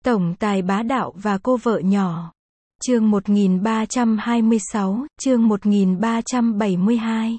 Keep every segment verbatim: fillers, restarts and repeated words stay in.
Tổng tài bá đạo và cô vợ nhỏ. Chương một nghìn ba trăm hai mươi sáu, chương một nghìn ba trăm bảy mươi hai.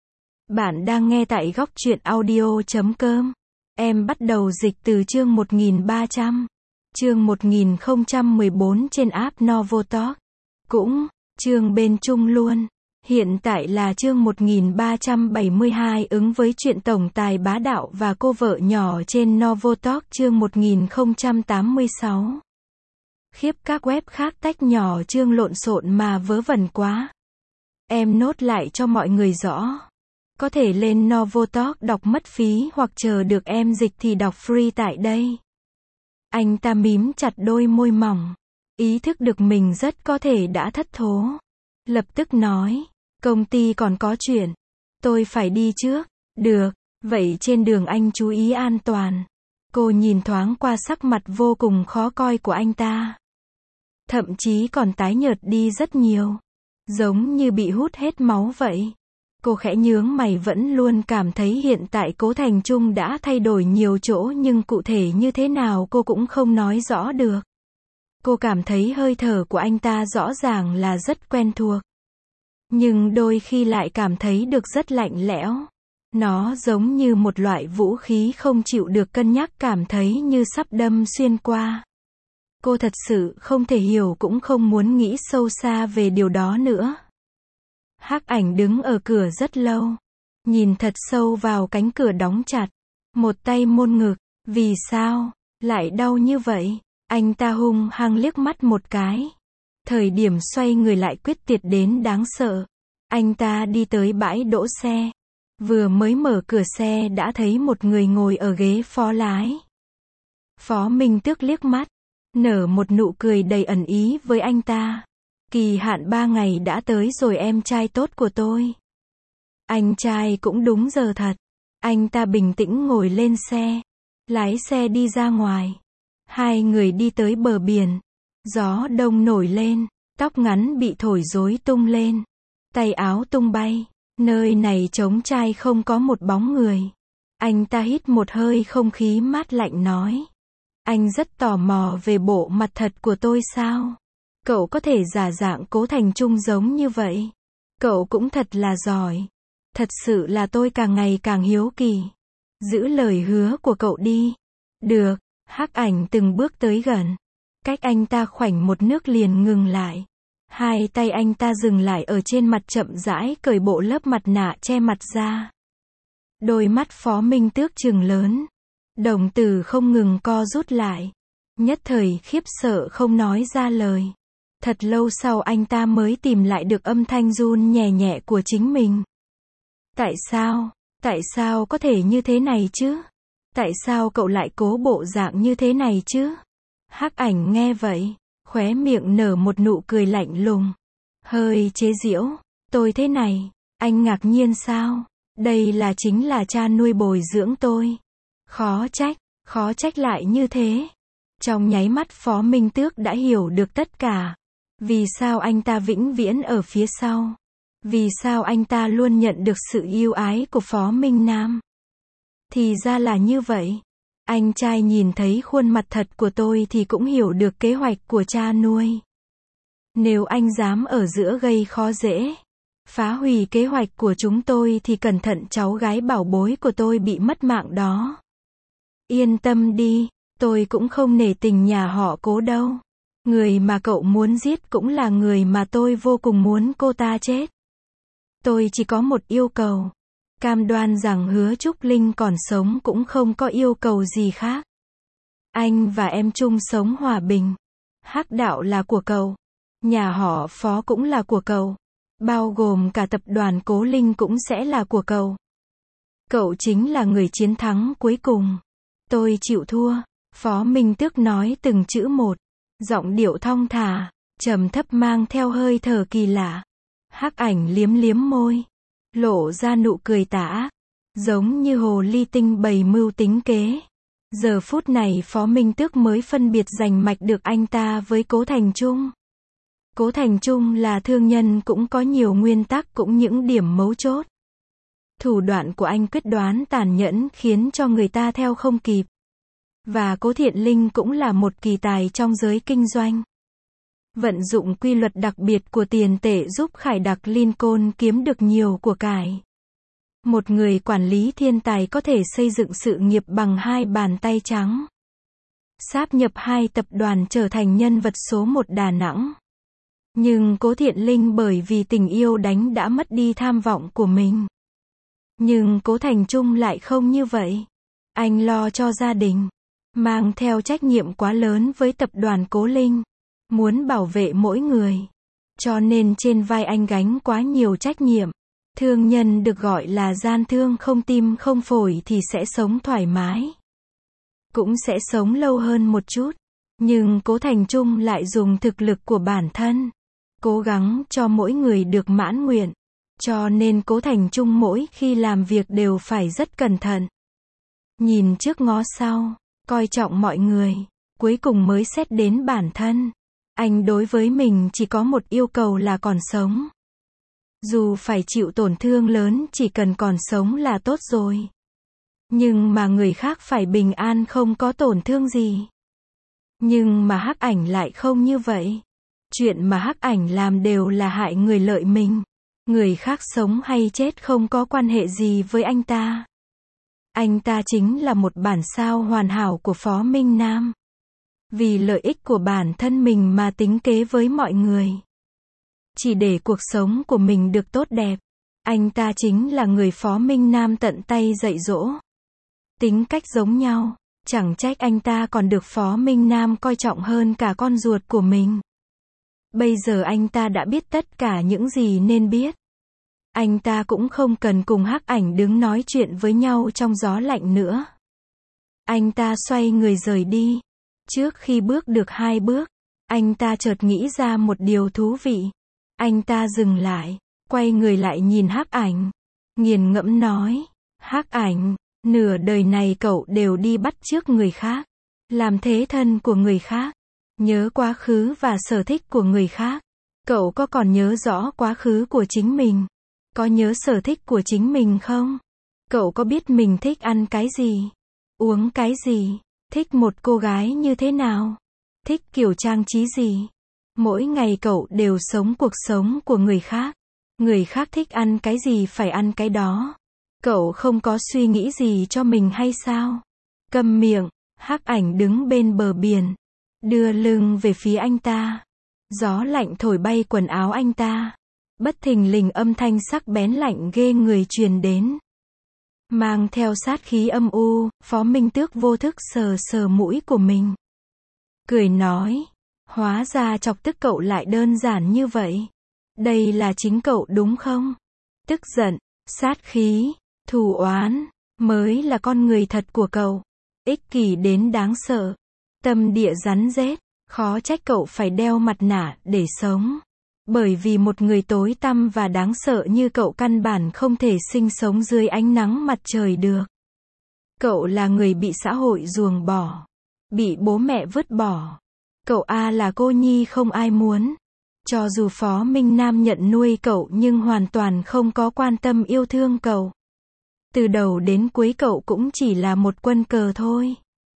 Bạn đang nghe tại góc truyện audio chấm com. Em bắt đầu dịch từ chương một nghìn ba trăm. Chương một nghìn không trăm mười bốn trên app Novotalk. Cũng, chương bên Trung luôn. Hiện tại là chương một nghìn ba trăm bảy mươi hai ứng với chuyện tổng tài bá đạo và cô vợ nhỏ trên Novotalk chương một nghìn không trăm tám mươi sáu. Khiếp, các web khác tách nhỏ chương lộn xộn mà vớ vẩn quá. Em nốt lại cho mọi người rõ. Có thể lên Novotalk đọc mất phí hoặc chờ được em dịch thì đọc free tại đây. Anh ta mím chặt đôi môi mỏng. Ý thức được mình rất có thể đã thất thố. Lập tức nói, công ty còn có chuyện. Tôi phải đi trước. Được, vậy trên đường anh chú ý an toàn. Cô nhìn thoáng qua sắc mặt vô cùng khó coi của anh ta. Thậm chí còn tái nhợt đi rất nhiều. Giống như bị hút hết máu vậy. Cô khẽ nhướng mày, vẫn luôn cảm thấy hiện tại Cố Thành Trung đã thay đổi nhiều chỗ, nhưng cụ thể như thế nào cô cũng không nói rõ được. Cô cảm thấy hơi thở của anh ta rõ ràng là rất quen thuộc. Nhưng đôi khi lại cảm thấy được rất lạnh lẽo. Nó giống như một loại vũ khí không chịu được cân nhắc, cảm thấy như sắp đâm xuyên qua. Cô thật sự không thể hiểu, cũng không muốn nghĩ sâu xa về điều đó nữa. Hắc Ảnh đứng ở cửa rất lâu. Nhìn thật sâu vào cánh cửa đóng chặt. Một tay môn ngực. Vì sao lại đau như vậy? Anh ta hung hăng liếc mắt một cái. Thời điểm xoay người lại quyết tuyệt đến đáng sợ. Anh ta đi tới bãi đỗ xe. Vừa mới mở cửa xe đã thấy một người ngồi ở ghế phó lái. Phó Minh Tước liếc mắt, nở một nụ cười đầy ẩn ý với anh ta. Kỳ hạn ba ngày đã tới rồi em trai tốt của tôi. Anh trai cũng đúng giờ thật. Anh ta bình tĩnh ngồi lên xe. Lái xe đi ra ngoài. Hai người đi tới bờ biển. Gió đông nổi lên. Tóc ngắn bị thổi rối tung lên. Tay áo tung bay. Nơi này trống trải không có một bóng người. Anh ta hít một hơi không khí mát lạnh nói. Anh rất tò mò về bộ mặt thật của tôi sao? Cậu có thể giả dạng Cố Thành Trung giống như vậy. Cậu cũng thật là giỏi. Thật sự là tôi càng ngày càng hiếu kỳ. Giữ lời hứa của cậu đi. Được. Hắc Ảnh từng bước tới gần. Cách anh ta khoảnh một nước liền ngừng lại. Hai tay anh ta dừng lại ở trên mặt, chậm rãi cởi bộ lớp mặt nạ che mặt ra. Đôi mắt Phó Minh Tước trừng lớn. Đồng tử không ngừng co rút lại. Nhất thời khiếp sợ không nói ra lời. Thật lâu sau anh ta mới tìm lại được âm thanh run nhẹ nhẹ của chính mình. Tại sao? Tại sao có thể như thế này chứ? Tại sao cậu lại cố bộ dạng như thế này chứ? Hắc Ảnh nghe vậy, khóe miệng nở một nụ cười lạnh lùng. Hơi chế giễu. Tôi thế này, anh ngạc nhiên sao? Đây là chính là cha nuôi bồi dưỡng tôi. Khó trách, khó trách lại như thế. Trong nháy mắt Phó Minh Tước đã hiểu được tất cả. Vì sao anh ta vĩnh viễn ở phía sau? Vì sao anh ta luôn nhận được sự yêu ái của Phó Minh Nam? Thì ra là như vậy. Anh trai nhìn thấy khuôn mặt thật của tôi thì cũng hiểu được kế hoạch của cha nuôi. Nếu anh dám ở giữa gây khó dễ, phá hủy kế hoạch của chúng tôi thì cẩn thận cháu gái bảo bối của tôi bị mất mạng đó. Yên tâm đi, tôi cũng không nể tình nhà họ Cố đâu. Người mà cậu muốn giết cũng là người mà tôi vô cùng muốn cô ta chết. Tôi chỉ có một yêu cầu. Cam đoan rằng Hứa Trúc Linh còn sống, cũng không có yêu cầu gì khác. Anh và em chung sống hòa bình. Hắc đạo là của cậu. Nhà họ Phó cũng là của cậu. Bao gồm cả tập đoàn Cố Linh cũng sẽ là của cậu. Cậu chính là người chiến thắng cuối cùng. Tôi chịu thua. Phó Minh Tước nói từng chữ một. Giọng điệu thong thả, trầm thấp mang theo hơi thở kỳ lạ. Hắc Ảnh liếm liếm môi. Lộ ra nụ cười tà ác. Giống như hồ ly tinh bày mưu tính kế. Giờ phút này Phó Minh Tước mới phân biệt rành mạch được anh ta với Cố Thành Trung. Cố Thành Trung là thương nhân, cũng có nhiều nguyên tắc, cũng những điểm mấu chốt. Thủ đoạn của anh quyết đoán tàn nhẫn khiến cho người ta theo không kịp. Và Cố Thiện Linh cũng là một kỳ tài trong giới kinh doanh. Vận dụng quy luật đặc biệt của tiền tệ giúp Khải Đặc Lincoln kiếm được nhiều của cải. Một người quản lý thiên tài có thể xây dựng sự nghiệp bằng hai bàn tay trắng. Sáp nhập hai tập đoàn trở thành nhân vật số một Đà Nẵng. Nhưng Cố Thiện Linh bởi vì tình yêu đánh đã mất đi tham vọng của mình. Nhưng Cố Thành Trung lại không như vậy. Anh lo cho gia đình, mang theo trách nhiệm quá lớn với tập đoàn Cố Linh, muốn bảo vệ mỗi người. Cho nên trên vai anh gánh quá nhiều trách nhiệm. Thương nhân được gọi là gian thương không tim không phổi thì sẽ sống thoải mái. Cũng sẽ sống lâu hơn một chút. Nhưng Cố Thành Trung lại dùng thực lực của bản thân, cố gắng cho mỗi người được mãn nguyện. Cho nên Cố Thành Trung mỗi khi làm việc đều phải rất cẩn thận. Nhìn trước ngó sau, coi trọng mọi người, cuối cùng mới xét đến bản thân. Anh đối với mình chỉ có một yêu cầu là còn sống. Dù phải chịu tổn thương lớn chỉ cần còn sống là tốt rồi. Nhưng mà người khác phải bình an không có tổn thương gì. Nhưng mà Hắc Ảnh lại không như vậy. Chuyện mà Hắc Ảnh làm đều là hại người lợi mình. Người khác sống hay chết không có quan hệ gì với anh ta. Anh ta chính là một bản sao hoàn hảo của Phó Minh Nam. Vì lợi ích của bản thân mình mà tính kế với mọi người. Chỉ để cuộc sống của mình được tốt đẹp. Anh ta chính là người Phó Minh Nam tận tay dạy dỗ. Tính cách giống nhau, chẳng trách anh ta còn được Phó Minh Nam coi trọng hơn cả con ruột của mình. Bây giờ anh ta đã biết tất cả những gì nên biết. Anh ta cũng không cần cùng Hắc Ảnh đứng nói chuyện với nhau trong gió lạnh nữa. Anh ta xoay người rời đi. Trước khi bước được hai bước, anh ta chợt nghĩ ra một điều thú vị. Anh ta dừng lại, quay người lại nhìn Hắc Ảnh, nghiền ngẫm nói, Hắc Ảnh, nửa đời này cậu đều đi bắt chước người khác, làm thế thân của người khác, nhớ quá khứ và sở thích của người khác. Cậu có còn nhớ rõ quá khứ của chính mình? Có nhớ sở thích của chính mình không? Cậu có biết mình thích ăn cái gì? Uống cái gì? Thích một cô gái như thế nào? Thích kiểu trang trí gì? Mỗi ngày cậu đều sống cuộc sống của người khác. Người khác thích ăn cái gì phải ăn cái đó. Cậu không có suy nghĩ gì cho mình hay sao? Câm miệng. Hắc Ảnh đứng bên bờ biển, đưa lưng về phía anh ta. Gió lạnh thổi bay quần áo anh ta. Bất thình lình âm thanh sắc bén lạnh ghê người truyền đến. Mang theo sát khí âm u, Phó Minh Tước vô thức sờ sờ mũi của mình. Cười nói, hóa ra chọc tức cậu lại đơn giản như vậy. Đây là chính cậu đúng không? Tức giận, sát khí, thù oán, mới là con người thật của cậu. Ích kỷ đến đáng sợ. Tâm địa rắn rết, khó trách cậu phải đeo mặt nạ để sống. Bởi vì một người tối tăm và đáng sợ như cậu căn bản không thể sinh sống dưới ánh nắng mặt trời được. Cậu là người bị xã hội ruồng bỏ, bị bố mẹ vứt bỏ. Cậu A là cô nhi không ai muốn. Cho dù Phó Minh Nam nhận nuôi cậu nhưng hoàn toàn không có quan tâm yêu thương cậu. Từ đầu đến cuối cậu cũng chỉ là một quân cờ thôi.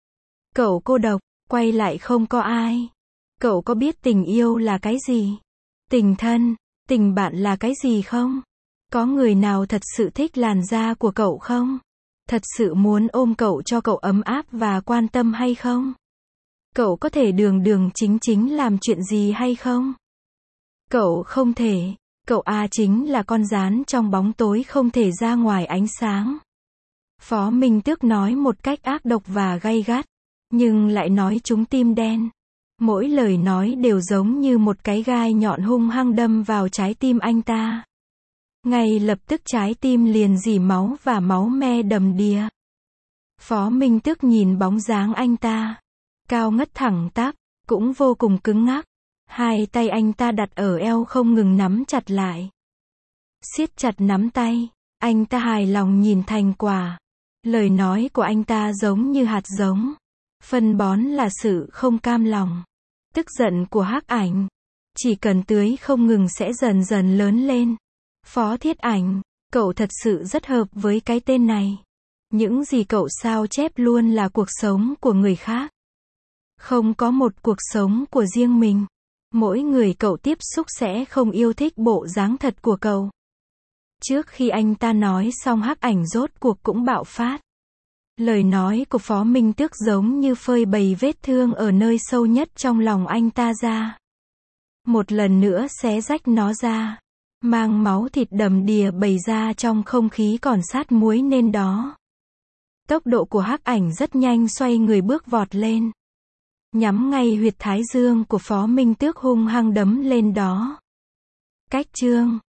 Cậu cô độc, quay lại không có ai. Cậu có biết tình yêu là cái gì? Tình thân, tình bạn là cái gì không? Có người nào thật sự thích làn da của cậu không? Thật sự muốn ôm cậu cho cậu ấm áp và quan tâm hay không? Cậu có thể đường đường chính chính làm chuyện gì hay không? Cậu không thể. Cậu A chính là con gián trong bóng tối không thể ra ngoài ánh sáng. Phó Minh Tước nói một cách ác độc và gay gắt, nhưng lại nói trúng tim đen. Mỗi lời nói đều giống như một cái gai nhọn hung hăng đâm vào trái tim anh ta. Ngay lập tức trái tim liền rỉ máu và máu me đầm đìa. Phó Minh Tước nhìn bóng dáng anh ta, cao ngất thẳng tắp, cũng vô cùng cứng ngắc. Hai tay anh ta đặt ở eo không ngừng nắm chặt lại. Siết chặt nắm tay, anh ta hài lòng nhìn thành quả. Lời nói của anh ta giống như hạt giống. Phân bón là sự không cam lòng. Tức giận của Hắc Ảnh, chỉ cần tưới không ngừng sẽ dần dần lớn lên. Phó Thiết Ảnh, cậu thật sự rất hợp với cái tên này. Những gì cậu sao chép luôn là cuộc sống của người khác. Không có một cuộc sống của riêng mình. Mỗi người cậu tiếp xúc sẽ không yêu thích bộ dáng thật của cậu. Trước khi anh ta nói xong, Hắc Ảnh rốt cuộc cũng bạo phát. Lời nói của Phó Minh Tước giống như phơi bày vết thương ở nơi sâu nhất trong lòng anh ta ra. Một lần nữa xé rách nó ra. Mang máu thịt đầm đìa bày ra trong không khí còn sát muối nên đó. Tốc độ của Hắc Ảnh rất nhanh, xoay người bước vọt lên. Nhắm ngay huyệt thái dương của Phó Minh Tước hung hăng đấm lên đó. Cách chương